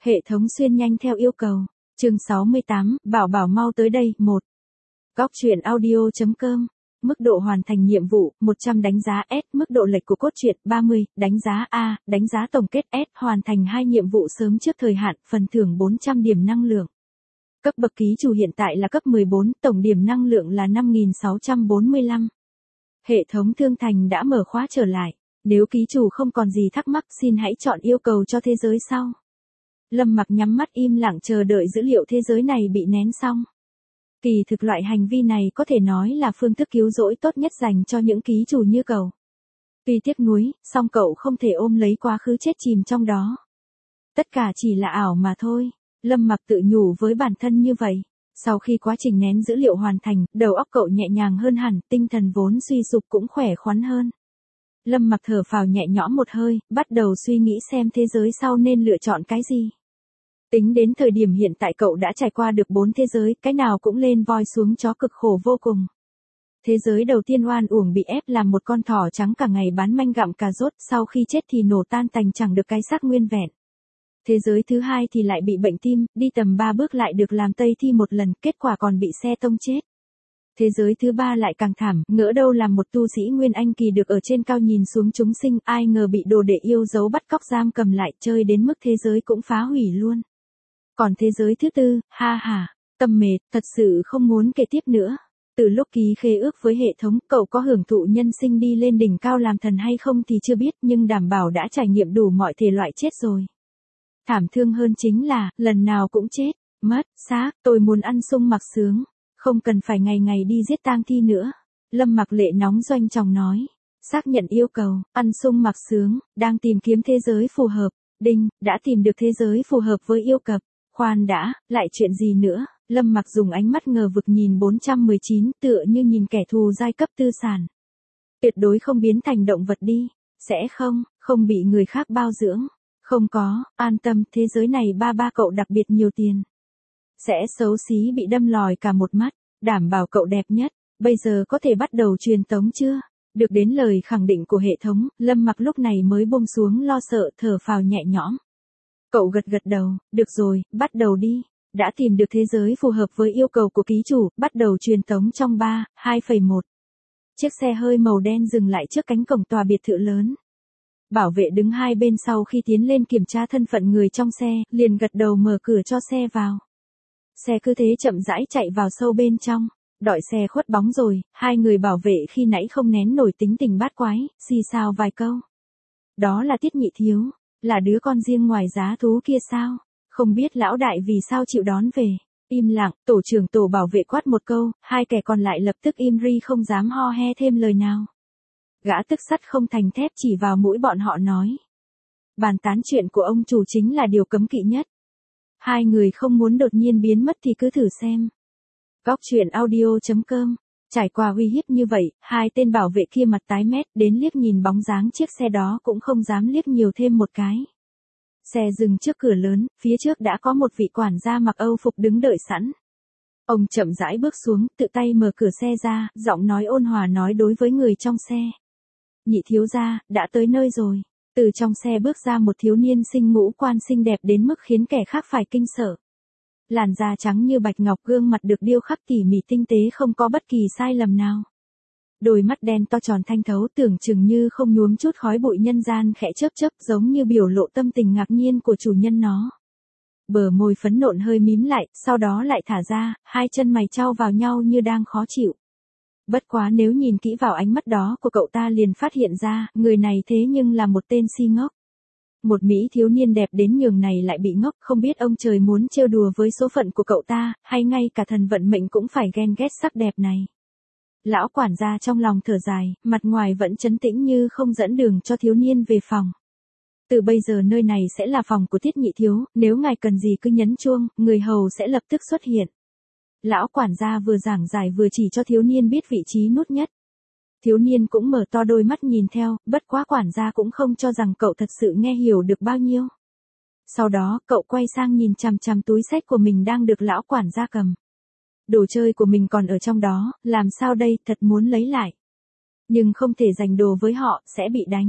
Hệ thống xuyên nhanh theo yêu cầu. Chương 68, bảo bảo mau tới đây, 1. Góc truyện audio.com. Mức độ hoàn thành nhiệm vụ, 100 đánh giá S, mức độ lệch của cốt truyện, 30, đánh giá A, đánh giá tổng kết S, hoàn thành 2 nhiệm vụ sớm trước thời hạn, phần thưởng 400 điểm năng lượng. Cấp bậc ký chủ hiện tại là cấp 14, tổng điểm năng lượng là 5.645. Hệ thống thương thành đã mở khóa trở lại. Nếu ký chủ không còn gì thắc mắc xin hãy chọn yêu cầu cho thế giới sau. Lâm Mặc nhắm mắt im lặng chờ đợi dữ liệu thế giới này bị nén xong. Kỳ thực loại hành vi này có thể nói là phương thức cứu rỗi tốt nhất dành cho những ký chủ như cậu. Tuy tiếc nuối, song cậu không thể ôm lấy quá khứ chết chìm trong đó. Tất cả chỉ là ảo mà thôi. Lâm Mặc tự nhủ với bản thân như vậy. Sau khi quá trình nén dữ liệu hoàn thành, đầu óc cậu nhẹ nhàng hơn hẳn, tinh thần vốn suy sụp cũng khỏe khoắn hơn. Lâm Mặc thở phào nhẹ nhõm một hơi, bắt đầu suy nghĩ xem thế giới sau nên lựa chọn cái gì. Tính đến thời điểm hiện tại cậu đã trải qua được 4 thế giới, cái nào cũng lên voi xuống chó cực khổ vô cùng. Thế giới đầu tiên oan uổng bị ép làm một con thỏ trắng cả ngày bán manh gặm cà rốt, sau khi chết thì nổ tan tành chẳng được cái xác nguyên vẹn. Thế giới thứ hai thì lại bị bệnh tim, đi tầm 3 bước lại được làm tây thi một lần, kết quả còn bị xe tông chết. Thế giới thứ ba lại càng thảm, ngỡ đâu làm một tu sĩ Nguyên Anh kỳ được ở trên cao nhìn xuống chúng sinh, ai ngờ bị đồ đệ yêu dấu bắt cóc giam cầm lại, chơi đến mức thế giới cũng phá hủy luôn. Còn thế giới thứ tư, ha ha, tâm mệt, thật sự không muốn kể tiếp nữa. Từ lúc ký khế ước với hệ thống, cậu có hưởng thụ nhân sinh đi lên đỉnh cao làm thần hay không thì chưa biết, nhưng đảm bảo đã trải nghiệm đủ mọi thể loại chết rồi. Thảm thương hơn chính là, lần nào cũng chết, mất, xác, tôi muốn ăn sung mặc sướng. Không cần phải ngày ngày đi giết tang thi nữa. Lâm Mặc lệ nóng doanh trọng nói. Xác nhận yêu cầu, ăn sung mặc sướng, đang tìm kiếm thế giới phù hợp. Đinh, đã tìm được thế giới phù hợp với yêu cầu. Khoan đã, lại chuyện gì nữa? Lâm Mặc dùng ánh mắt ngờ vực nhìn 419 tựa như nhìn kẻ thù giai cấp tư sản. Tuyệt đối không biến thành động vật đi. Sẽ không bị người khác bao dưỡng. Không có, an tâm, thế giới này ba cậu đặc biệt nhiều tiền. Sẽ xấu xí bị đâm lòi cả một mắt, đảm bảo cậu đẹp nhất. Bây giờ có thể bắt đầu truyền tống chưa? Được đến lời khẳng định của hệ thống, Lâm Mặc lúc này mới buông xuống lo sợ, thở phào nhẹ nhõm. Cậu gật đầu, được rồi, bắt đầu đi. Đã tìm được thế giới phù hợp với yêu cầu của ký chủ, bắt đầu truyền tống trong 3, 2,1. Chiếc xe hơi màu đen dừng lại trước cánh cổng tòa biệt thự lớn. Bảo vệ đứng hai bên sau khi tiến lên kiểm tra thân phận người trong xe, liền gật đầu mở cửa cho xe vào. Xe cứ thế chậm rãi chạy vào sâu bên trong. Đợi xe khuất bóng rồi, hai người bảo vệ khi nãy không nén nổi tính tình bát quái, xì xào vài câu. Đó là Tiết Nhị Thiếu, là đứa con riêng ngoài giá thú kia sao? Không biết lão đại vì sao chịu đón về. Im lặng, tổ trưởng tổ bảo vệ quát một câu, hai kẻ còn lại lập tức im ri không dám ho he thêm lời nào. Gã tức sắt không thành thép chỉ vào mũi bọn họ nói. Bàn tán chuyện của ông chủ chính là điều cấm kỵ nhất. Hai người không muốn đột nhiên biến mất thì cứ thử xem. Góc truyện audio.com. Trải qua uy hiếp như vậy, hai tên bảo vệ kia mặt tái mét, đến liếc nhìn bóng dáng chiếc xe đó cũng không dám liếc nhiều thêm một cái. Xe dừng trước cửa lớn, phía trước đã có một vị quản gia mặc Âu phục đứng đợi sẵn. Ông chậm rãi bước xuống, tự tay mở cửa xe ra, giọng nói ôn hòa nói đối với người trong xe. Nhị thiếu gia, đã tới nơi rồi. Từ trong xe bước ra một thiếu niên sinh ngũ quan xinh đẹp đến mức khiến kẻ khác phải kinh sợ. Làn da trắng như bạch ngọc, gương mặt được điêu khắc tỉ mỉ tinh tế không có bất kỳ sai lầm nào. Đôi mắt đen to tròn thanh thấu tưởng chừng như không nhuốm chút khói bụi nhân gian khẽ chớp chớp giống như biểu lộ tâm tình ngạc nhiên của chủ nhân nó. Bờ môi phấn nộn hơi mím lại, sau đó lại thả ra, hai chân mày chau vào nhau như đang khó chịu. Bất quá nếu nhìn kỹ vào ánh mắt đó của cậu ta liền phát hiện ra, người này thế nhưng là một tên si ngốc. Một mỹ thiếu niên đẹp đến nhường này lại bị ngốc, không biết ông trời muốn trêu đùa với số phận của cậu ta, hay ngay cả thần vận mệnh cũng phải ghen ghét sắc đẹp này. Lão quản gia trong lòng thở dài, mặt ngoài vẫn trấn tĩnh như không dẫn đường cho thiếu niên về phòng. Từ bây giờ nơi này sẽ là phòng của Tiết Nhị Thiếu, nếu ngài cần gì cứ nhấn chuông, người hầu sẽ lập tức xuất hiện. Lão quản gia vừa giảng giải vừa chỉ cho thiếu niên biết vị trí nút nhất. Thiếu niên cũng mở to đôi mắt nhìn theo, bất quá quản gia cũng không cho rằng cậu thật sự nghe hiểu được bao nhiêu. Sau đó, cậu quay sang nhìn chằm chằm túi xách của mình đang được lão quản gia cầm. Đồ chơi của mình còn ở trong đó, làm sao đây, thật muốn lấy lại. Nhưng không thể giành đồ với họ, sẽ bị đánh.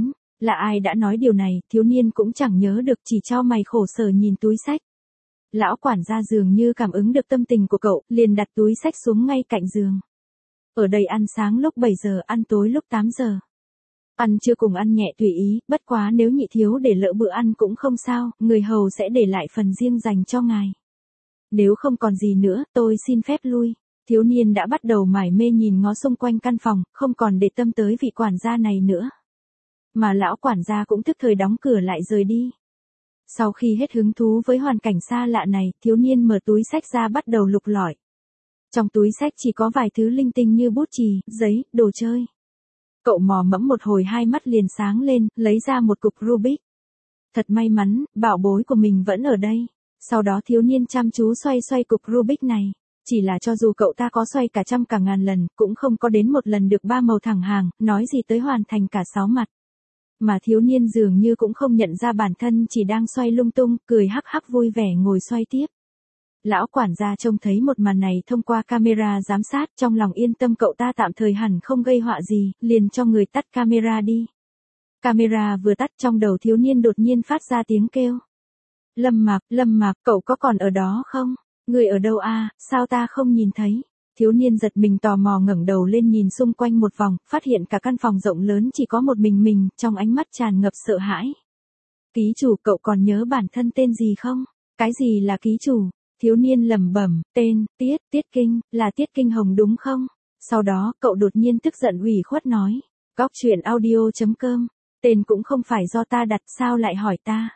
Là ai đã nói điều này, thiếu niên cũng chẳng nhớ được, chỉ chau mày khổ sở nhìn túi xách. Lão quản gia dường như cảm ứng được tâm tình của cậu, liền đặt túi xách xuống ngay cạnh giường. Ở đây ăn sáng lúc 7 giờ, ăn tối lúc 8 giờ. Ăn trưa cùng ăn nhẹ tùy ý, bất quá nếu nhị thiếu để lỡ bữa ăn cũng không sao, người hầu sẽ để lại phần riêng dành cho ngài. Nếu không còn gì nữa, tôi xin phép lui. Thiếu niên đã bắt đầu mải mê nhìn ngó xung quanh căn phòng, không còn để tâm tới vị quản gia này nữa. Mà lão quản gia cũng tức thời đóng cửa lại rời đi. Sau khi hết hứng thú với hoàn cảnh xa lạ này, thiếu niên mở túi xách ra bắt đầu lục lọi. Trong túi xách chỉ có vài thứ linh tinh như bút chì, giấy, đồ chơi. Cậu mò mẫm một hồi hai mắt liền sáng lên, lấy ra một cục Rubik. Thật may mắn, bảo bối của mình vẫn ở đây. Sau đó thiếu niên chăm chú xoay xoay cục Rubik này. Chỉ là cho dù cậu ta có xoay cả trăm cả ngàn lần, cũng không có đến một lần được 3 màu thẳng hàng, nói gì tới hoàn thành cả 6 mặt. Mà thiếu niên dường như cũng không nhận ra bản thân chỉ đang xoay lung tung, cười hắc hắc vui vẻ ngồi xoay tiếp. Lão quản gia trông thấy một màn này thông qua camera giám sát, trong lòng yên tâm cậu ta tạm thời hẳn không gây họa gì, liền cho người tắt camera đi. Camera vừa tắt trong đầu thiếu niên đột nhiên phát ra tiếng kêu. Lâm Mạc, cậu có còn ở đó không? Người ở đâu a? Sao ta không nhìn thấy? Thiếu niên giật mình tò mò ngẩng đầu lên nhìn xung quanh một vòng, phát hiện cả căn phòng rộng lớn chỉ có một mình, trong ánh mắt tràn ngập sợ hãi. Ký chủ, cậu còn nhớ bản thân tên gì không? Cái gì là ký chủ? Thiếu niên lẩm bẩm, tên, Tiết Kinh, là Tiết Kinh Hồng đúng không? Sau đó, cậu đột nhiên tức giận ủy khuất nói. Góc truyện audio.com, tên cũng không phải do ta đặt, sao lại hỏi ta?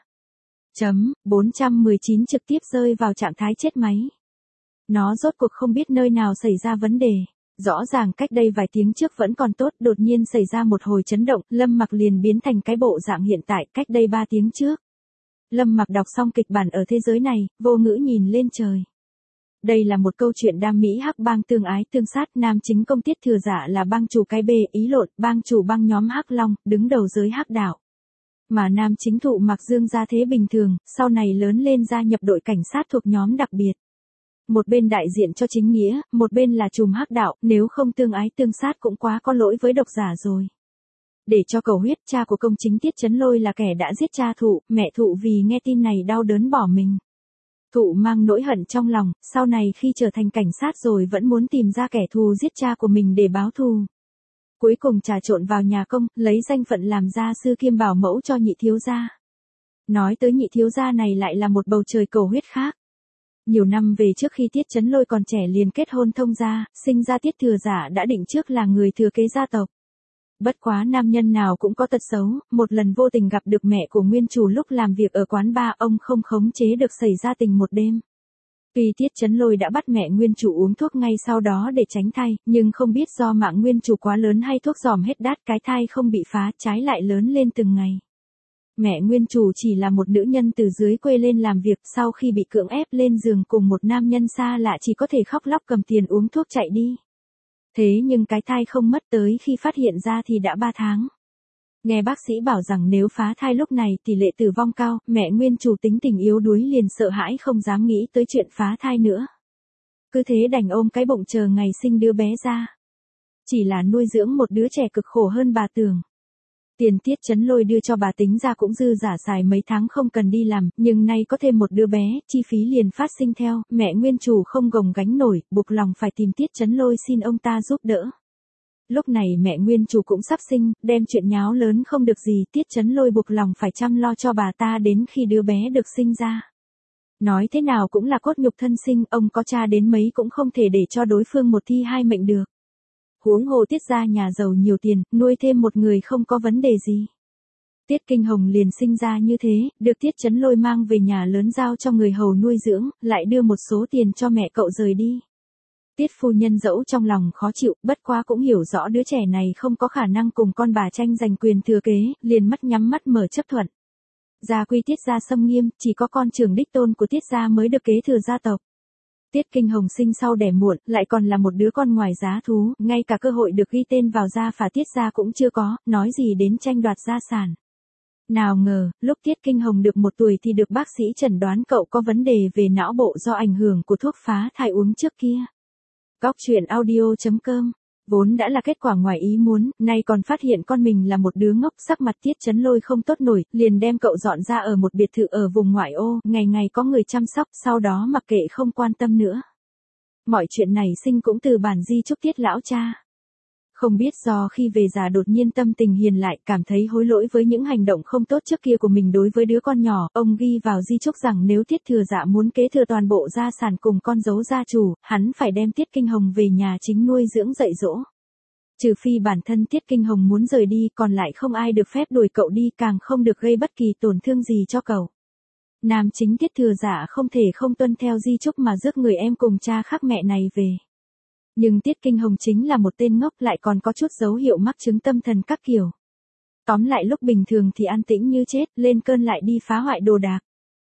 419 trực tiếp rơi vào trạng thái chết máy. Nó rốt cuộc không biết nơi nào xảy ra vấn đề. Rõ ràng cách đây vài tiếng trước vẫn còn tốt, đột nhiên xảy ra một hồi chấn động, Lâm Mặc liền biến thành cái bộ dạng hiện tại cách đây 3 tiếng trước. Lâm Mặc đọc xong kịch bản ở thế giới này, vô ngữ nhìn lên trời. Đây là một câu chuyện đam mỹ hắc bang tương ái tương sát, nam chính công Tiết Thừa Dạ là bang chủ cái bê, ý lộn, bang chủ bang nhóm Hắc Long, đứng đầu giới hắc đạo. Mà nam chính Thụ Mạc Dương gia thế bình thường, sau này lớn lên gia nhập đội cảnh sát thuộc nhóm đặc biệt. Một bên đại diện cho chính nghĩa, một bên là trùm hắc đạo, nếu không tương ái tương sát cũng quá có lỗi với độc giả rồi. Để cho cầu huyết, cha của công chính Tiết Chấn Lôi là kẻ đã giết cha Thụ, mẹ Thụ vì nghe tin này đau đớn bỏ mình. Thụ mang nỗi hận trong lòng, sau này khi trở thành cảnh sát rồi vẫn muốn tìm ra kẻ thù giết cha của mình để báo thù. Cuối cùng trà trộn vào nhà công, lấy danh phận làm gia sư kiêm bảo mẫu cho nhị thiếu gia. Nói tới nhị thiếu gia này lại là một bầu trời cầu huyết khác. Nhiều năm về trước khi Tiết Chấn Lôi còn trẻ liền kết hôn thông gia, sinh ra Tiết Thừa Dạ đã định trước là người thừa kế gia tộc. Bất quá nam nhân nào cũng có tật xấu, một lần vô tình gặp được mẹ của nguyên chủ lúc làm việc ở quán bar, ông không khống chế được xảy ra tình một đêm. Tuy Tiết Chấn Lôi đã bắt mẹ nguyên chủ uống thuốc ngay sau đó để tránh thai, nhưng không biết do mạng nguyên chủ quá lớn hay thuốc giòm hết đát, cái thai không bị phá, trái lại lớn lên từng ngày. Mẹ nguyên chủ chỉ là một nữ nhân từ dưới quê lên làm việc, sau khi bị cưỡng ép lên giường cùng một nam nhân xa lạ chỉ có thể khóc lóc cầm tiền uống thuốc chạy đi. Thế nhưng cái thai không mất, tới khi phát hiện ra thì đã 3 tháng. Nghe bác sĩ bảo rằng nếu phá thai lúc này tỷ lệ tử vong cao, mẹ nguyên chủ tính tình yếu đuối liền sợ hãi không dám nghĩ tới chuyện phá thai nữa. Cứ thế đành ôm cái bụng chờ ngày sinh đứa bé ra. Chỉ là nuôi dưỡng một đứa trẻ cực khổ hơn bà tưởng. Tiền Tiết Chấn Lôi đưa cho bà tính ra cũng dư giả xài mấy tháng không cần đi làm, nhưng nay có thêm một đứa bé, chi phí liền phát sinh theo, mẹ nguyên chủ không gồng gánh nổi, buộc lòng phải tìm Tiết Chấn Lôi xin ông ta giúp đỡ. Lúc này mẹ nguyên chủ cũng sắp sinh, đem chuyện nháo lớn không được gì, Tiết Chấn Lôi buộc lòng phải chăm lo cho bà ta đến khi đứa bé được sinh ra. Nói thế nào cũng là cốt nhục thân sinh, ông có cha đến mấy cũng không thể để cho đối phương một thi hai mệnh được. Huống hồ Tiết gia nhà giàu nhiều tiền, nuôi thêm một người không có vấn đề gì. Tiết Kinh Hồng liền sinh ra như thế, được Tiết Chấn Lôi mang về nhà lớn giao cho người hầu nuôi dưỡng, lại đưa một số tiền cho mẹ cậu rời đi. Tiết phu nhân dẫu trong lòng khó chịu, bất quá cũng hiểu rõ đứa trẻ này không có khả năng cùng con bà tranh giành quyền thừa kế, liền mắt nhắm mắt mở chấp thuận. Gia quy Tiết gia xâm nghiêm, chỉ có con trưởng đích tôn của Tiết gia mới được kế thừa gia tộc. Tiết Kinh Hồng sinh sau đẻ muộn, lại còn là một đứa con ngoài giá thú, ngay cả cơ hội được ghi tên vào gia phả Tiết gia cũng chưa có, nói gì đến tranh đoạt gia sản. Nào ngờ, lúc Tiết Kinh Hồng được 1 tuổi thì được bác sĩ chẩn đoán cậu có vấn đề về não bộ do ảnh hưởng của thuốc phá thai uống trước kia. Góc truyện audio.com Vốn đã là kết quả ngoài ý muốn, nay còn phát hiện con mình là một đứa ngốc, sắc mặt Tiết Chấn Lôi không tốt nổi, liền đem cậu dọn ra ở một biệt thự ở vùng ngoại ô, ngày ngày có người chăm sóc, sau đó mặc kệ không quan tâm nữa. Mọi chuyện này sinh cũng từ bản di chúc Tiết lão cha. Không biết do khi về già đột nhiên tâm tình hiền lại, cảm thấy hối lỗi với những hành động không tốt trước kia của mình đối với đứa con nhỏ, ông ghi vào di chúc rằng nếu Tiết Thừa Dạ muốn kế thừa toàn bộ gia sản cùng con dấu gia chủ, hắn phải đem Tiết Kinh Hồng về nhà chính nuôi dưỡng dạy dỗ. Trừ phi bản thân Tiết Kinh Hồng muốn rời đi, còn lại không ai được phép đuổi cậu đi, càng không được gây bất kỳ tổn thương gì cho cậu. Nam chính Tiết Thừa Dạ không thể không tuân theo di chúc mà rước người em cùng cha khác mẹ này về. Nhưng Tiết Kinh Hồng chính là một tên ngốc, lại còn có chút dấu hiệu mắc chứng tâm thần các kiểu. Tóm lại lúc bình thường thì an tĩnh như chết, lên cơn lại đi phá hoại đồ đạc.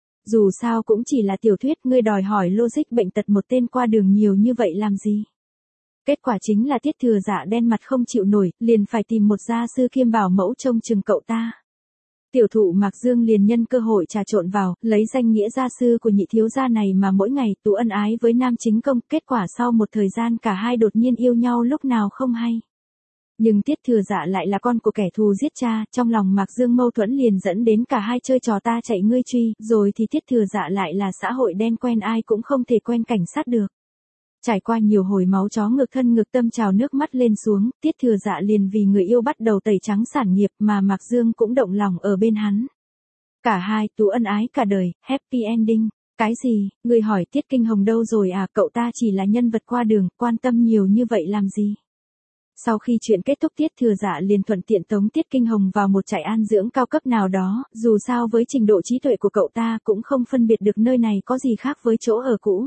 Dù sao cũng chỉ là tiểu thuyết, ngươi đòi hỏi logic bệnh tật một tên qua đường nhiều như vậy làm gì. Kết quả chính là Tiết Thừa Dạ đen mặt không chịu nổi, liền phải tìm một gia sư kiêm bảo mẫu trông chừng cậu ta. Tiểu thụ Mạc Dương liền nhân cơ hội trà trộn vào, lấy danh nghĩa gia sư của nhị thiếu gia này mà mỗi ngày tú ân ái với nam chính công, kết quả sau một thời gian cả hai đột nhiên yêu nhau lúc nào không hay. Nhưng Tiết Thừa Dạ lại là con của kẻ thù giết cha, trong lòng Mạc Dương mâu thuẫn liền dẫn đến cả hai chơi trò ta chạy ngươi truy, rồi thì Tiết Thừa Dạ lại là xã hội đen quen ai cũng không thể quen cảnh sát được. Trải qua nhiều hồi máu chó ngược thân ngược tâm trào nước mắt lên xuống, Tiết Thừa Dạ liền vì người yêu bắt đầu tẩy trắng sản nghiệp mà Mạc Dương cũng động lòng ở bên hắn. Cả hai tú ân ái cả đời, happy ending. Cái gì, người hỏi Tiết Kinh Hồng đâu rồi à, cậu ta chỉ là nhân vật qua đường, quan tâm nhiều như vậy làm gì? Sau khi chuyện kết thúc Tiết Thừa Dạ liền thuận tiện tống Tiết Kinh Hồng vào một trại an dưỡng cao cấp nào đó, dù sao với trình độ trí tuệ của cậu ta cũng không phân biệt được nơi này có gì khác với chỗ ở cũ.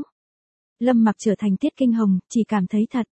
Lâm Mặc trở thành Tiết Kinh Hồng, chỉ cảm thấy thật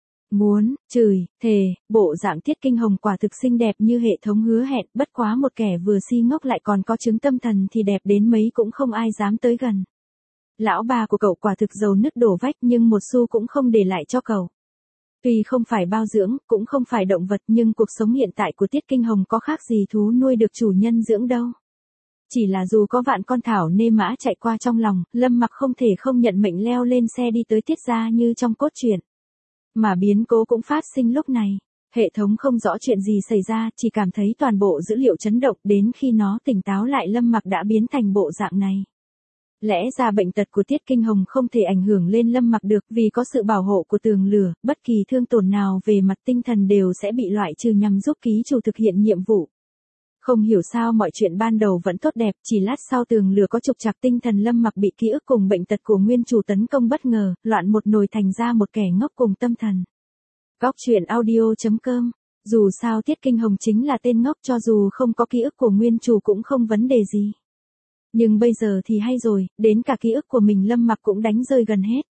muốn chửi, thề, bộ dạng Tiết Kinh Hồng quả thực xinh đẹp như hệ thống hứa hẹn, bất quá một kẻ vừa si ngốc lại còn có chứng tâm thần thì đẹp đến mấy cũng không ai dám tới gần. Lão bà của cậu quả thực giàu nứt đổ vách nhưng một xu cũng không để lại cho cậu. Tuy không phải bao dưỡng, cũng không phải động vật nhưng cuộc sống hiện tại của Tiết Kinh Hồng có khác gì thú nuôi được chủ nhân dưỡng đâu. Chỉ là dù có vạn con thảo nê mã chạy qua trong lòng, Lâm Mặc không thể không nhận mệnh leo lên xe đi tới Tiết gia như trong cốt truyện. Mà biến cố cũng phát sinh lúc này. Hệ thống không rõ chuyện gì xảy ra, chỉ cảm thấy toàn bộ dữ liệu chấn động, đến khi nó tỉnh táo lại Lâm Mặc đã biến thành bộ dạng này. Lẽ ra bệnh tật của Tiết Kinh Hồng không thể ảnh hưởng lên Lâm Mặc được, vì có sự bảo hộ của tường lửa, bất kỳ thương tổn nào về mặt tinh thần đều sẽ bị loại trừ nhằm giúp ký chủ thực hiện nhiệm vụ. Không hiểu sao mọi chuyện ban đầu vẫn tốt đẹp, chỉ lát sau tường lửa có trục trặc tinh thần Lâm Mặc bị ký ức cùng bệnh tật của nguyên chủ tấn công bất ngờ, loạn một nồi thành ra một kẻ ngốc cùng tâm thần. Góc truyện audio.com. Dù sao Tiết Kinh Hồng chính là tên ngốc, cho dù không có ký ức của nguyên chủ cũng không vấn đề gì. Nhưng bây giờ thì hay rồi, đến cả ký ức của mình Lâm Mặc cũng đánh rơi gần hết.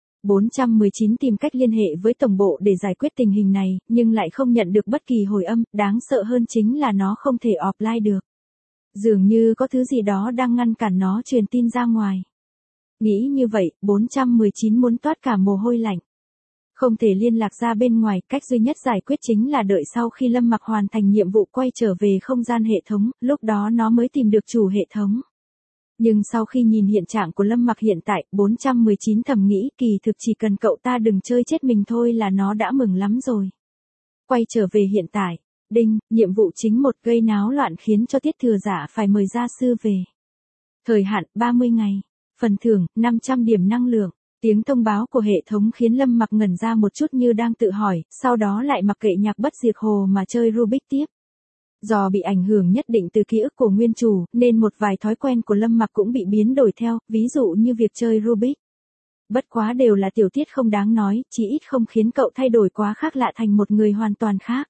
419 tìm cách liên hệ với tổng bộ để giải quyết tình hình này, nhưng lại không nhận được bất kỳ hồi âm, đáng sợ hơn chính là nó không thể offline được. Dường như có thứ gì đó đang ngăn cản nó truyền tin ra ngoài. Nghĩ như vậy, 419 muốn toát cả mồ hôi lạnh. Không thể liên lạc ra bên ngoài, cách duy nhất giải quyết chính là đợi sau khi Lâm Mặc hoàn thành nhiệm vụ quay trở về không gian hệ thống, lúc đó nó mới tìm được chủ hệ thống. Nhưng sau khi nhìn hiện trạng của Lâm Mặc hiện tại, 419 thầm nghĩ kỳ thực chỉ cần cậu ta đừng chơi chết mình thôi là nó đã mừng lắm rồi. Quay trở về hiện tại, đinh, nhiệm vụ chính 1 gây náo loạn khiến cho Tiết Thừa Dạ phải mời gia sư về. Thời hạn 30 ngày, phần thưởng 500 điểm năng lượng. Tiếng thông báo của hệ thống khiến Lâm Mặc ngẩn ra một chút như đang tự hỏi, sau đó lại mặc kệ nhạc bất diệt hồ mà chơi Rubik tiếp. Do bị ảnh hưởng nhất định từ ký ức của nguyên chủ, nên một vài thói quen của Lâm Mặc cũng bị biến đổi theo, ví dụ như việc chơi Rubik. Bất quá đều là tiểu tiết không đáng nói, chỉ ít không khiến cậu thay đổi quá khác lạ thành một người hoàn toàn khác.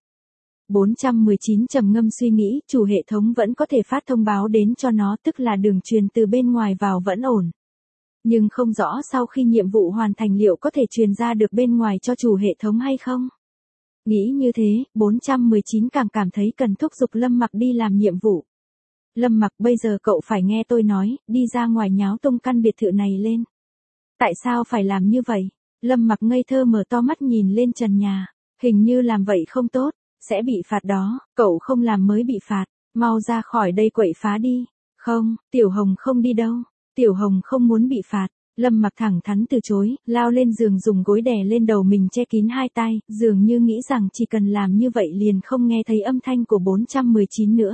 419 trầm ngâm suy nghĩ, chủ hệ thống vẫn có thể phát thông báo đến cho nó, tức là đường truyền từ bên ngoài vào vẫn ổn. Nhưng không rõ sau khi nhiệm vụ hoàn thành liệu có thể truyền ra được bên ngoài cho chủ hệ thống hay không. Nghĩ như thế, 419 càng cảm thấy cần thúc giục Lâm Mặc đi làm nhiệm vụ. Lâm Mặc, bây giờ cậu phải nghe tôi nói, đi ra ngoài nháo tung căn biệt thự này lên. Tại sao phải làm như vậy? Lâm Mặc ngây thơ mở to mắt nhìn lên trần nhà. Hình như làm vậy không tốt, sẽ bị phạt đó, cậu không làm mới bị phạt, mau ra khỏi đây quậy phá đi. Không, Tiểu Hồng không đi đâu, Tiểu Hồng không muốn bị phạt. Lâm Mặc thẳng thắn từ chối, lao lên giường dùng gối đè lên đầu mình che kín hai tai, dường như nghĩ rằng chỉ cần làm như vậy liền không nghe thấy âm thanh của 419 nữa.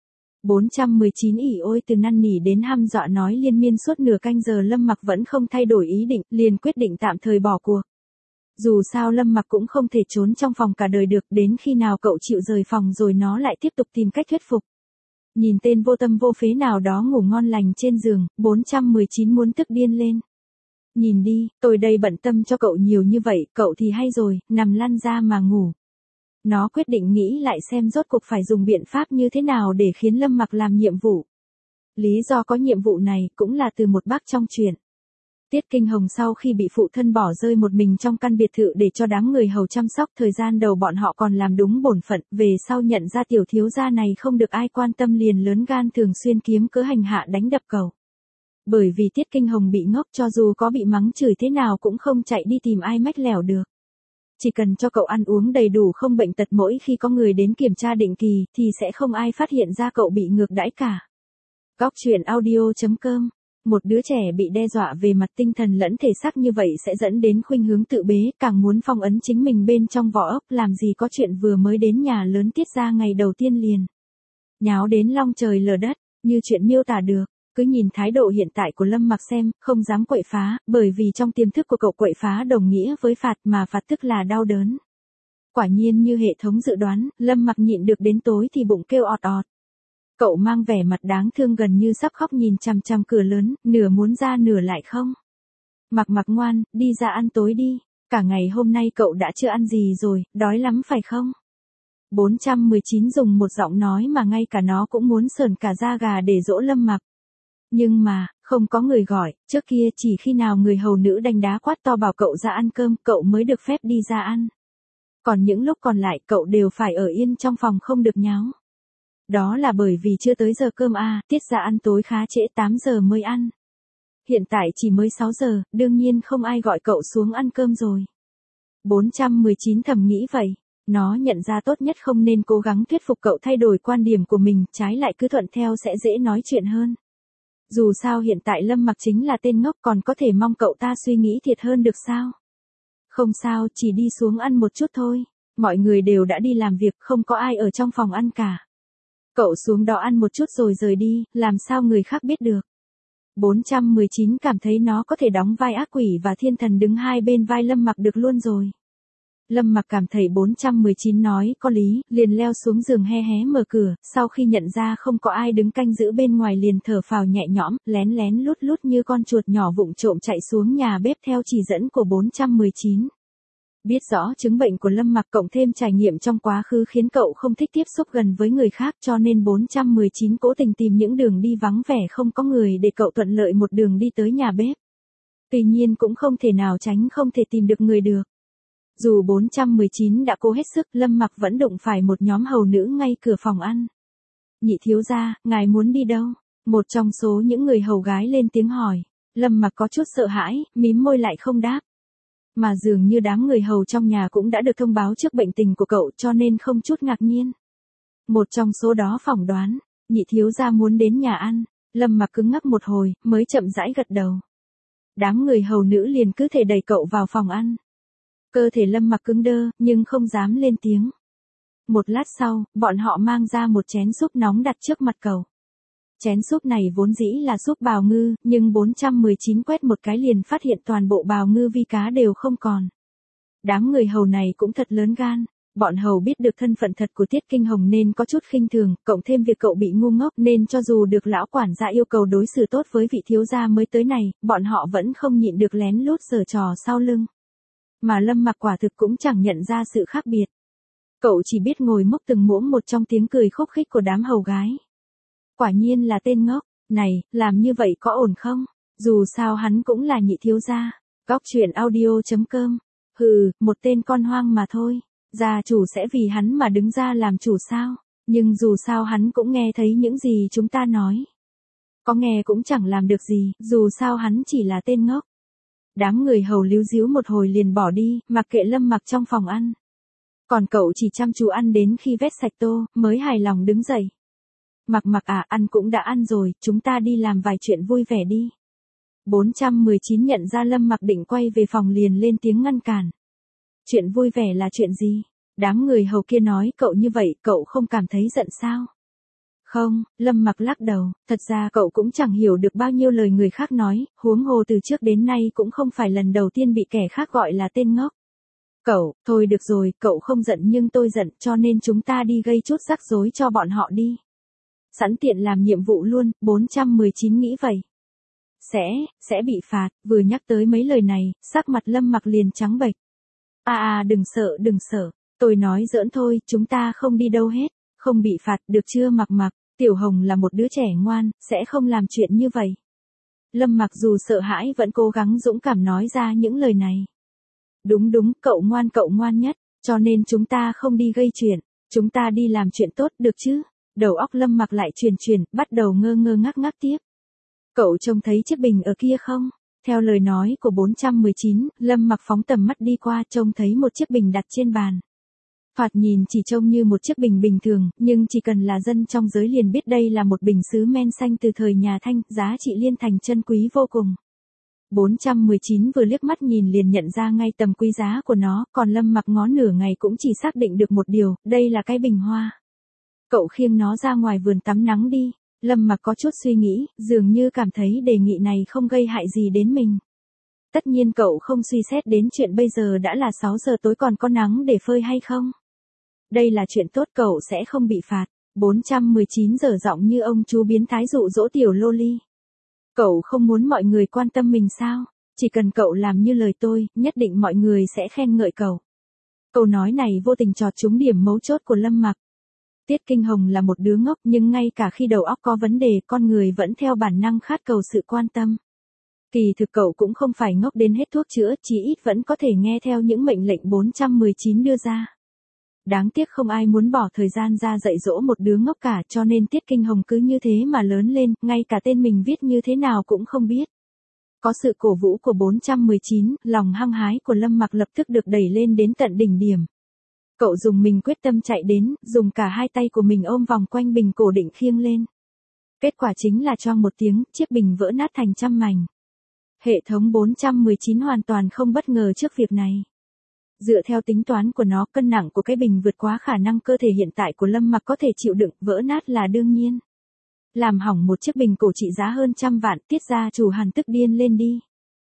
419 ỉ ôi từ năn nỉ đến hăm dọa nói liên miên suốt nửa canh giờ Lâm Mặc vẫn không thay đổi ý định, liền quyết định tạm thời bỏ cuộc. Dù sao Lâm Mặc cũng không thể trốn trong phòng cả đời được, đến khi nào cậu chịu rời phòng rồi nó lại tiếp tục tìm cách thuyết phục. Nhìn tên vô tâm vô phế nào đó ngủ ngon lành trên giường, 419 muốn tức điên lên. Nhìn đi, tôi đây bận tâm cho cậu nhiều như vậy, cậu thì hay rồi, nằm lăn ra mà ngủ. Nó quyết định nghĩ lại xem rốt cuộc phải dùng biện pháp như thế nào để khiến Lâm Mặc làm nhiệm vụ. Lý do có nhiệm vụ này cũng là từ một bác trong truyện. Tiết Kinh Hồng sau khi bị phụ thân bỏ rơi một mình trong căn biệt thự để cho đám người hầu chăm sóc, thời gian đầu bọn họ còn làm đúng bổn phận, về sau nhận ra tiểu thiếu gia này không được ai quan tâm liền lớn gan thường xuyên kiếm cớ hành hạ đánh đập cậu. Bởi vì Tiết Kinh Hồng bị ngốc, cho dù có bị mắng chửi thế nào cũng không chạy đi tìm ai mách lẻo được. Chỉ cần cho cậu ăn uống đầy đủ không bệnh tật, mỗi khi có người đến kiểm tra định kỳ thì sẽ không ai phát hiện ra cậu bị ngược đãi cả. Góc truyện audio.com. Một đứa trẻ bị đe dọa về mặt tinh thần lẫn thể xác như vậy sẽ dẫn đến khuynh hướng tự bế, càng muốn phong ấn chính mình bên trong vỏ ốc, làm gì có chuyện vừa mới đến nhà lớn tiết ra ngày đầu tiên liền nháo đến long trời lở đất, như chuyện miêu tả được. Cứ nhìn thái độ hiện tại của Lâm Mặc xem, không dám quậy phá, bởi vì trong tiềm thức của cậu quậy phá đồng nghĩa với phạt, mà phạt tức là đau đớn. Quả nhiên như hệ thống dự đoán, Lâm Mặc nhịn được đến tối thì bụng kêu ọt ọt. Cậu mang vẻ mặt đáng thương gần như sắp khóc nhìn chằm chằm cửa lớn, nửa muốn ra nửa lại không. Mặc ngoan, đi ra ăn tối đi, cả ngày hôm nay cậu đã chưa ăn gì rồi, đói lắm phải không? 419 dùng một giọng nói mà ngay cả nó cũng muốn sởn cả da gà để dỗ Lâm Mặc. Nhưng mà, không có người gọi, trước kia chỉ khi nào người hầu nữ đánh đá quát to bảo cậu ra ăn cơm, cậu mới được phép đi ra ăn. Còn những lúc còn lại cậu đều phải ở yên trong phòng không được nháo. Đó là bởi vì chưa tới giờ cơm tiết ra ăn tối khá trễ 8 giờ mới ăn. Hiện tại chỉ mới 6 giờ, đương nhiên không ai gọi cậu xuống ăn cơm rồi. 419 thầm nghĩ vậy, nó nhận ra tốt nhất không nên cố gắng thuyết phục cậu thay đổi quan điểm của mình, trái lại cứ thuận theo sẽ dễ nói chuyện hơn. Dù sao hiện tại Lâm Mặc chính là tên ngốc, còn có thể mong cậu ta suy nghĩ thiệt hơn được sao? Không sao, chỉ đi xuống ăn một chút thôi. Mọi người đều đã đi làm việc, không có ai ở trong phòng ăn cả. Cậu xuống đó ăn một chút rồi rời đi, làm sao người khác biết được. 419 cảm thấy nó có thể đóng vai ác quỷ và thiên thần đứng hai bên vai Lâm Mặc được luôn rồi. Lâm Mặc cảm thấy 419 nói có lý, liền leo xuống giường hé hé mở cửa, sau khi nhận ra không có ai đứng canh giữ bên ngoài liền thở phào nhẹ nhõm, lén lén lút lút như con chuột nhỏ vụng trộm chạy xuống nhà bếp theo chỉ dẫn của 419. Biết rõ chứng bệnh của Lâm Mặc cộng thêm trải nghiệm trong quá khứ khiến cậu không thích tiếp xúc gần với người khác, cho nên 419 cố tình tìm những đường đi vắng vẻ không có người để cậu thuận lợi một đường đi tới nhà bếp. Tuy nhiên cũng không thể nào tránh không thể tìm được người được. Dù 419 đã cố hết sức, Lâm Mặc vẫn đụng phải một nhóm hầu nữ ngay cửa phòng ăn. Nhị thiếu gia, ngài muốn đi đâu? Một trong số những người hầu gái lên tiếng hỏi. Lâm Mặc có chút sợ hãi, mím môi lại không đáp. Mà dường như đám người hầu trong nhà cũng đã được thông báo trước bệnh tình của cậu cho nên không chút ngạc nhiên. Một trong số đó phỏng đoán, nhị thiếu gia muốn đến nhà ăn. Lâm Mặc cứng ngắc một hồi, mới chậm rãi gật đầu. Đám người hầu nữ liền cứ thể đẩy cậu vào phòng ăn. Cơ thể Lâm Mặc cứng đơ, nhưng không dám lên tiếng. Một lát sau, bọn họ mang ra một chén súp nóng đặt trước mặt cậu. Chén súp này vốn dĩ là súp bào ngư, nhưng 419 quét một cái liền phát hiện toàn bộ bào ngư vi cá đều không còn. Đám người hầu này cũng thật lớn gan. Bọn hầu biết được thân phận thật của Tiết Kinh Hồng nên có chút khinh thường, cộng thêm việc cậu bị ngu ngốc nên cho dù được lão quản gia yêu cầu đối xử tốt với vị thiếu gia mới tới này, bọn họ vẫn không nhịn được lén lút giở trò sau lưng. Mà Lâm Mặc quả thực cũng chẳng nhận ra sự khác biệt. Cậu chỉ biết ngồi mốc từng muỗng một trong tiếng cười khúc khích của đám hầu gái. Quả nhiên là tên ngốc, này, làm như vậy có ổn không? Dù sao hắn cũng là nhị thiếu gia. Góc truyện audio.com. Hừ, một tên con hoang mà thôi. Gia chủ sẽ vì hắn mà đứng ra làm chủ sao? Nhưng dù sao hắn cũng nghe thấy những gì chúng ta nói. Có nghe cũng chẳng làm được gì, dù sao hắn chỉ là tên ngốc. Đám người hầu líu díu một hồi liền bỏ đi, mặc kệ Lâm Mặc trong phòng ăn. Còn cậu chỉ chăm chú ăn đến khi vét sạch tô, mới hài lòng đứng dậy. Mặc ăn cũng đã ăn rồi, chúng ta đi làm vài chuyện vui vẻ đi. 419 nhận ra Lâm Mặc định quay về phòng liền lên tiếng ngăn cản. Chuyện vui vẻ là chuyện gì? Đám người hầu kia nói cậu như vậy, cậu không cảm thấy giận sao? Không, Lâm Mặc lắc đầu, thật ra cậu cũng chẳng hiểu được bao nhiêu lời người khác nói, huống hồ từ trước đến nay cũng không phải lần đầu tiên bị kẻ khác gọi là tên ngốc. Cậu, thôi được rồi, cậu không giận nhưng tôi giận, cho nên chúng ta đi gây chút rắc rối cho bọn họ đi. Sẵn tiện làm nhiệm vụ luôn, 419 nghĩ vậy. Sẽ bị phạt, vừa nhắc tới mấy lời này, sắc mặt Lâm Mặc liền trắng bệch. Đừng sợ, tôi nói giỡn thôi, chúng ta không đi đâu hết, không bị phạt, được chưa Mặc, Tiểu Hồng là một đứa trẻ ngoan, sẽ không làm chuyện như vậy. Lâm Mặc dù sợ hãi vẫn cố gắng dũng cảm nói ra những lời này. Đúng, cậu ngoan nhất, cho nên chúng ta không đi gây chuyện, chúng ta đi làm chuyện tốt, được chứ? Đầu óc Lâm Mặc lại chuyển, bắt đầu ngơ ngác tiếp. Cậu trông thấy chiếc bình ở kia không? Theo lời nói của 419, Lâm Mặc phóng tầm mắt đi qua trông thấy một chiếc bình đặt trên bàn. Thoạt nhìn chỉ trông như một chiếc bình bình thường, nhưng chỉ cần là dân trong giới liền biết đây là một bình sứ men xanh từ thời nhà Thanh, giá trị liên thành chân quý vô cùng. 419 vừa liếc mắt nhìn liền nhận ra ngay tầm quý giá của nó, còn Lâm Mặc ngó nửa ngày cũng chỉ xác định được một điều, đây là cái bình hoa. Cậu khiêng nó ra ngoài vườn tắm nắng đi. Lâm Mặc có chút suy nghĩ, dường như cảm thấy đề nghị này không gây hại gì đến mình. Tất nhiên cậu không suy xét đến chuyện bây giờ đã là 6 giờ tối còn có nắng để phơi hay không. Đây là chuyện tốt, cậu sẽ không bị phạt. 419 dở giọng như ông chú biến thái dụ dỗ tiểu loli. Cậu không muốn mọi người quan tâm mình sao? Chỉ cần cậu làm như lời tôi, nhất định mọi người sẽ khen ngợi cậu. Câu nói này vô tình chọt trúng điểm mấu chốt của Lâm Mặc. Tiết Kinh Hồng là một đứa ngốc nhưng ngay cả khi đầu óc có vấn đề con người vẫn theo bản năng khát cầu sự quan tâm. Kỳ thực cậu cũng không phải ngốc đến hết thuốc chữa, chí ít vẫn có thể nghe theo những mệnh lệnh 419 đưa ra. Đáng tiếc không ai muốn bỏ thời gian ra dạy dỗ một đứa ngốc cả cho nên Tiết Kinh Hồng cứ như thế mà lớn lên, ngay cả tên mình viết như thế nào cũng không biết. Có sự cổ vũ của 419, lòng hăng hái của Lâm Mặc lập tức được đẩy lên đến tận đỉnh điểm. Cậu dùng mình quyết tâm chạy đến, dùng cả hai tay của mình ôm vòng quanh bình cổ định khiêng lên. Kết quả chính là choang một tiếng, chiếc bình vỡ nát thành trăm mảnh. Hệ thống 419 hoàn toàn không bất ngờ trước việc này. Dựa theo tính toán của nó, cân nặng của cái bình vượt quá khả năng cơ thể hiện tại của Lâm Mặc có thể chịu đựng, vỡ nát là đương nhiên. Làm hỏng một chiếc bình cổ trị giá hơn 100 vạn, Tiết gia chủ Hàn tức điên lên đi.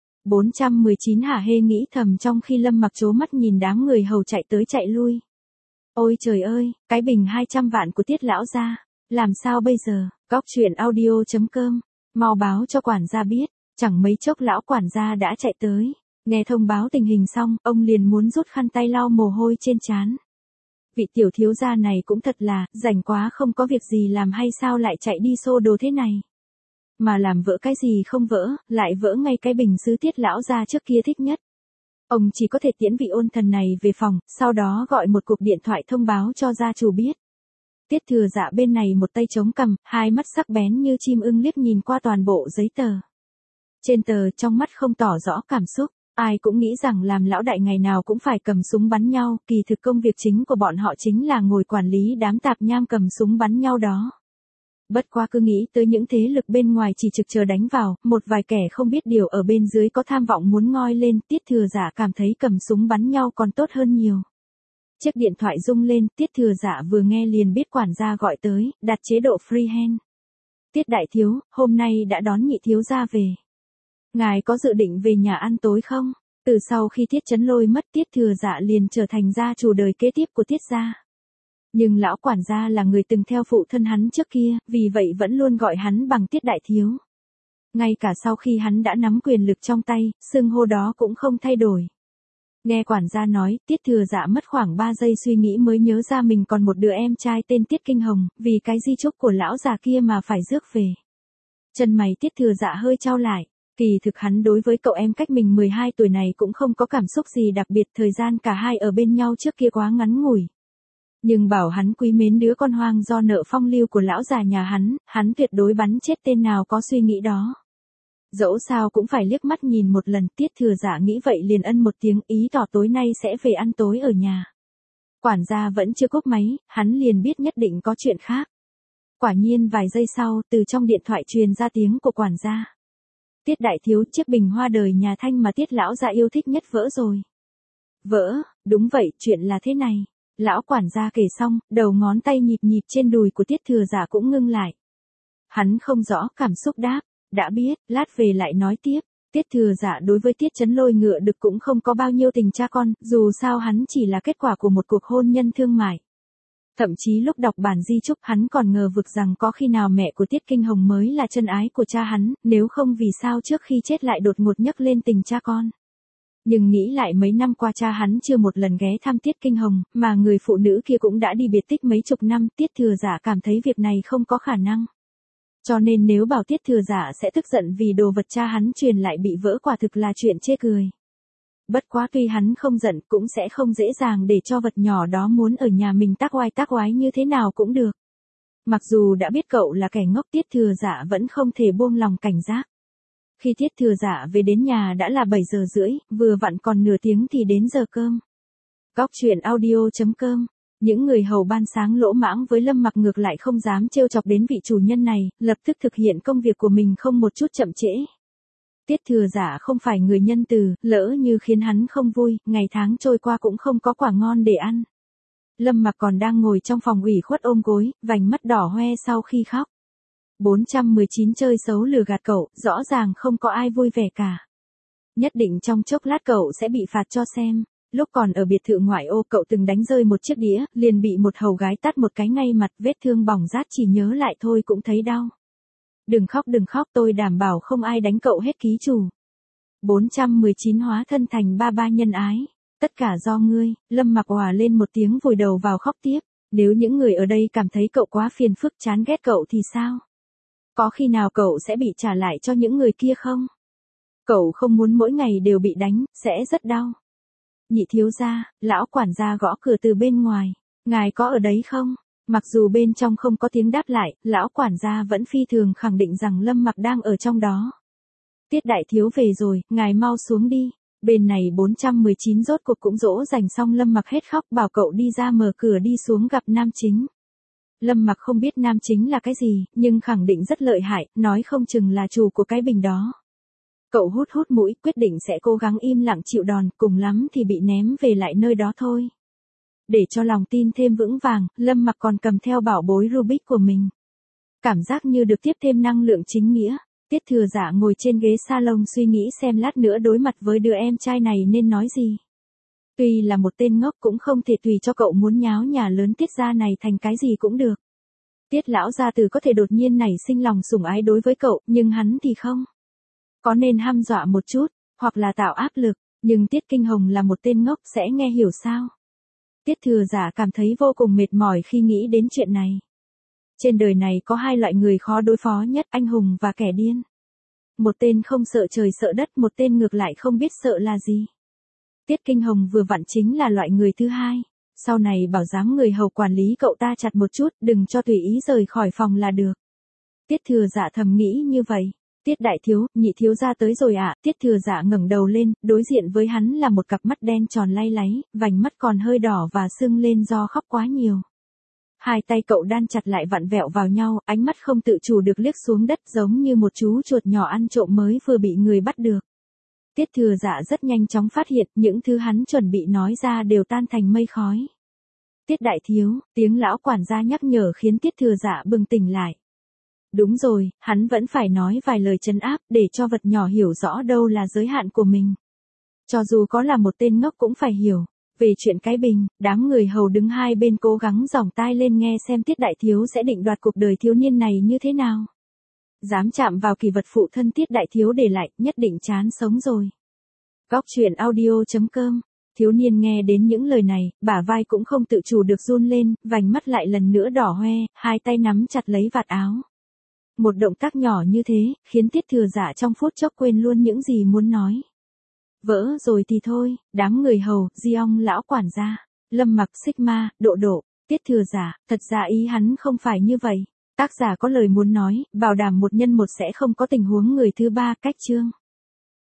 419 hả hê nghĩ thầm trong khi Lâm Mặc trố mắt nhìn đám người hầu chạy tới chạy lui. Ôi trời ơi, cái bình 200 vạn của Tiết lão gia, làm sao bây giờ? Góc truyện audio.com, mau báo cho quản gia biết. Chẳng mấy chốc lão quản gia đã chạy tới. Nghe thông báo tình hình xong, ông liền muốn rút khăn tay lau mồ hôi trên trán. Vị tiểu thiếu gia này cũng thật là, rảnh quá không có việc gì làm hay sao lại chạy đi xô đồ thế này. Mà làm vỡ cái gì không vỡ, lại vỡ ngay cái bình sứ Tiết lão gia trước kia thích nhất. Ông chỉ có thể tiễn vị ôn thần này về phòng, sau đó gọi một cuộc điện thoại thông báo cho gia chủ biết. Tiết Thừa Dạ bên này một tay chống cằm, hai mắt sắc bén như chim ưng liếc nhìn qua toàn bộ giấy tờ. Trên tờ trong mắt không tỏ rõ cảm xúc, ai cũng nghĩ rằng làm lão đại ngày nào cũng phải cầm súng bắn nhau, kỳ thực công việc chính của bọn họ chính là ngồi quản lý đám tạp nham cầm súng bắn nhau đó. Bất quá cứ nghĩ tới những thế lực bên ngoài chỉ trực chờ đánh vào, một vài kẻ không biết điều ở bên dưới có tham vọng muốn ngoi lên, Tiết Thừa Dạ cảm thấy cầm súng bắn nhau còn tốt hơn nhiều. Chiếc điện thoại rung lên, Tiết Thừa Dạ vừa nghe liền biết quản gia gọi tới, đặt chế độ freehand. Tiết đại thiếu, hôm nay đã đón nhị thiếu gia về. Ngài có dự định về nhà ăn tối không? Từ sau khi Tiết Chấn Lôi mất, Tiết Thừa Dạ liền trở thành gia chủ đời kế tiếp của Tiết gia. Nhưng lão quản gia là người từng theo phụ thân hắn trước kia, vì vậy vẫn luôn gọi hắn bằng Tiết đại thiếu. Ngay cả sau khi hắn đã nắm quyền lực trong tay, xưng hô đó cũng không thay đổi. Nghe quản gia nói, Tiết Thừa Dạ mất khoảng 3 giây suy nghĩ mới nhớ ra mình còn một đứa em trai tên Tiết Kinh Hồng, vì cái di chúc của lão già kia mà phải rước về. Chân mày Tiết Thừa Dạ hơi chau lại. Kỳ thực hắn đối với cậu em cách mình 12 tuổi này cũng không có cảm xúc gì đặc biệt, thời gian cả hai ở bên nhau trước kia quá ngắn ngủi. Nhưng bảo hắn quý mến đứa con hoang do nợ phong lưu của lão già nhà hắn tuyệt đối bắn chết tên nào có suy nghĩ đó. Dẫu sao cũng phải liếc mắt nhìn một lần, Tiết Thừa Dạ nghĩ vậy liền ân một tiếng, ý tỏ tối nay sẽ về ăn tối ở nhà. Quản gia vẫn chưa cúp máy, hắn liền biết nhất định có chuyện khác. Quả nhiên vài giây sau, từ trong điện thoại truyền ra tiếng của quản gia. Tiết đại thiếu, chiếc bình hoa đời nhà Thanh mà Tiết lão gia yêu thích nhất vỡ rồi. Vỡ, đúng vậy, chuyện là thế này. Lão quản gia kể xong, đầu ngón tay nhịp nhịp trên đùi của Tiết thừa giả cũng ngưng lại. Hắn không rõ cảm xúc đáp, đã biết, lát về lại nói tiếp. Tiết thừa giả đối với Tiết Chấn Lôi ngựa đực cũng không có bao nhiêu tình cha con, dù sao hắn chỉ là kết quả của một cuộc hôn nhân thương mại. Thậm chí lúc đọc bản di chúc hắn còn ngờ vực rằng có khi nào mẹ của Tiết Kinh Hồng mới là chân ái của cha hắn, nếu không vì sao trước khi chết lại đột ngột nhắc lên tình cha con. Nhưng nghĩ lại mấy năm qua cha hắn chưa một lần ghé thăm Tiết Kinh Hồng, mà người phụ nữ kia cũng đã đi biệt tích mấy chục năm, Tiết thừa giả cảm thấy việc này không có khả năng. Cho nên nếu bảo Tiết thừa giả sẽ tức giận vì đồ vật cha hắn truyền lại bị vỡ quả thực là chuyện chê cười. Bất quá tuy hắn không giận cũng sẽ không dễ dàng để cho vật nhỏ đó muốn ở nhà mình tác oai như thế nào cũng được. Mặc dù đã biết cậu là kẻ ngốc, Tiết thừa giả vẫn không thể buông lòng cảnh giác. Khi Tiết thừa giả về đến nhà đã là 7 giờ rưỡi, vừa vặn còn nửa tiếng thì đến giờ cơm. Góc truyện audio.com. Những người hầu ban sáng lỗ mãng với Lâm Mặc ngược lại không dám trêu chọc đến vị chủ nhân này, lập tức thực hiện công việc của mình không một chút chậm trễ. Tiết thừa giả không phải người nhân từ, lỡ như khiến hắn không vui, ngày tháng trôi qua cũng không có quả ngon để ăn. Lâm Mặc còn đang ngồi trong phòng ủy khuất ôm gối, vành mắt đỏ hoe sau khi khóc. 419 chơi xấu lừa gạt cậu, rõ ràng không có ai vui vẻ cả. Nhất định trong chốc lát cậu sẽ bị phạt cho xem. Lúc còn ở biệt thự ngoại ô cậu từng đánh rơi một chiếc đĩa, liền bị một hầu gái tát một cái ngay mặt, vết thương bỏng rát chỉ nhớ lại thôi cũng thấy đau. Đừng khóc, tôi đảm bảo không ai đánh cậu hết ký chủ. 419 hóa thân thành ba nhân ái. Tất cả do ngươi. Lâm Mặc òa lên một tiếng vùi đầu vào khóc tiếp. Nếu những người ở đây cảm thấy cậu quá phiền phức chán ghét cậu thì sao? Có khi nào cậu sẽ bị trả lại cho những người kia không? Cậu không muốn mỗi ngày đều bị đánh, sẽ rất đau. Nhị thiếu gia, lão quản gia gõ cửa từ bên ngoài. Ngài có ở đấy không? Mặc dù bên trong không có tiếng đáp lại, lão quản gia vẫn phi thường khẳng định rằng Lâm Mặc đang ở trong đó. Tiết đại thiếu về rồi, ngài mau xuống đi. Bên này 419 rốt cuộc cũng dỗ dành xong Lâm Mặc hết khóc bảo cậu đi ra mở cửa đi xuống gặp nam chính. Lâm Mặc không biết nam chính là cái gì, nhưng khẳng định rất lợi hại, nói không chừng là chủ của cái bình đó. Cậu hút mũi, quyết định sẽ cố gắng im lặng chịu đòn, cùng lắm thì bị ném về lại nơi đó thôi. Để cho lòng tin thêm vững vàng, Lâm Mặc còn cầm theo bảo bối Rubik của mình. Cảm giác như được tiếp thêm năng lượng chính nghĩa. Tiết thừa giả ngồi trên ghế salon suy nghĩ xem lát nữa đối mặt với đứa em trai này nên nói gì. Tuy là một tên ngốc cũng không thể tùy cho cậu muốn nháo nhà lớn Tiết gia này thành cái gì cũng được. Tiết lão gia tử có thể đột nhiên nảy sinh lòng sủng ái đối với cậu, nhưng hắn thì không. Có nên hăm dọa một chút, hoặc là tạo áp lực, nhưng Tiết Kinh Hồng là một tên ngốc sẽ nghe hiểu sao? Tiết thừa giả cảm thấy vô cùng mệt mỏi khi nghĩ đến chuyện này. Trên đời này có hai loại người khó đối phó nhất, anh hùng và kẻ điên. Một tên không sợ trời sợ đất, một tên ngược lại không biết sợ là gì. Tiết Kinh Hồng vừa vặn chính là loại người thứ hai. Sau này bảo dám người hầu quản lý cậu ta chặt một chút, đừng cho tùy ý rời khỏi phòng là được. Tiết thừa giả thầm nghĩ như vậy. Tiết đại thiếu, nhị thiếu gia tới rồi ạ. Tiết thừa giả ngẩng đầu lên, đối diện với hắn là một cặp mắt đen tròn lay láy, vành mắt còn hơi đỏ và sưng lên do khóc quá nhiều. Hai tay cậu đan chặt lại vặn vẹo vào nhau, ánh mắt không tự chủ được liếc xuống đất giống như một chú chuột nhỏ ăn trộm mới vừa bị người bắt được. Tiết thừa giả rất nhanh chóng phát hiện những thứ hắn chuẩn bị nói ra đều tan thành mây khói. Tiết đại thiếu, tiếng lão quản gia nhắc nhở khiến Tiết thừa giả bừng tỉnh lại. Đúng rồi, hắn vẫn phải nói vài lời trấn áp để cho vật nhỏ hiểu rõ đâu là giới hạn của mình. Cho dù có là một tên ngốc cũng phải hiểu. Về chuyện cái bình, đám người hầu đứng hai bên cố gắng giỏng tai lên nghe xem Tiết đại thiếu sẽ định đoạt cuộc đời thiếu niên này như thế nào. Dám chạm vào kỳ vật phụ thân Tiết đại thiếu để lại, nhất định chán sống rồi. Góc truyện audio.com. Thiếu niên nghe đến những lời này, bả vai cũng không tự chủ được run lên, vành mắt lại lần nữa đỏ hoe, hai tay nắm chặt lấy vạt áo. Một động tác nhỏ như thế, khiến Tiết thừa giả trong phút chốc quên luôn những gì muốn nói. Vỡ rồi thì thôi, đám người hầu, Giong lão quản gia, Lâm Mặc, Sigma, Độ, Tiết thừa giả, thật ra ý hắn không phải như vậy. Tác giả có lời muốn nói, bảo đảm một nhân một sẽ không có tình huống người thứ ba, cách chương.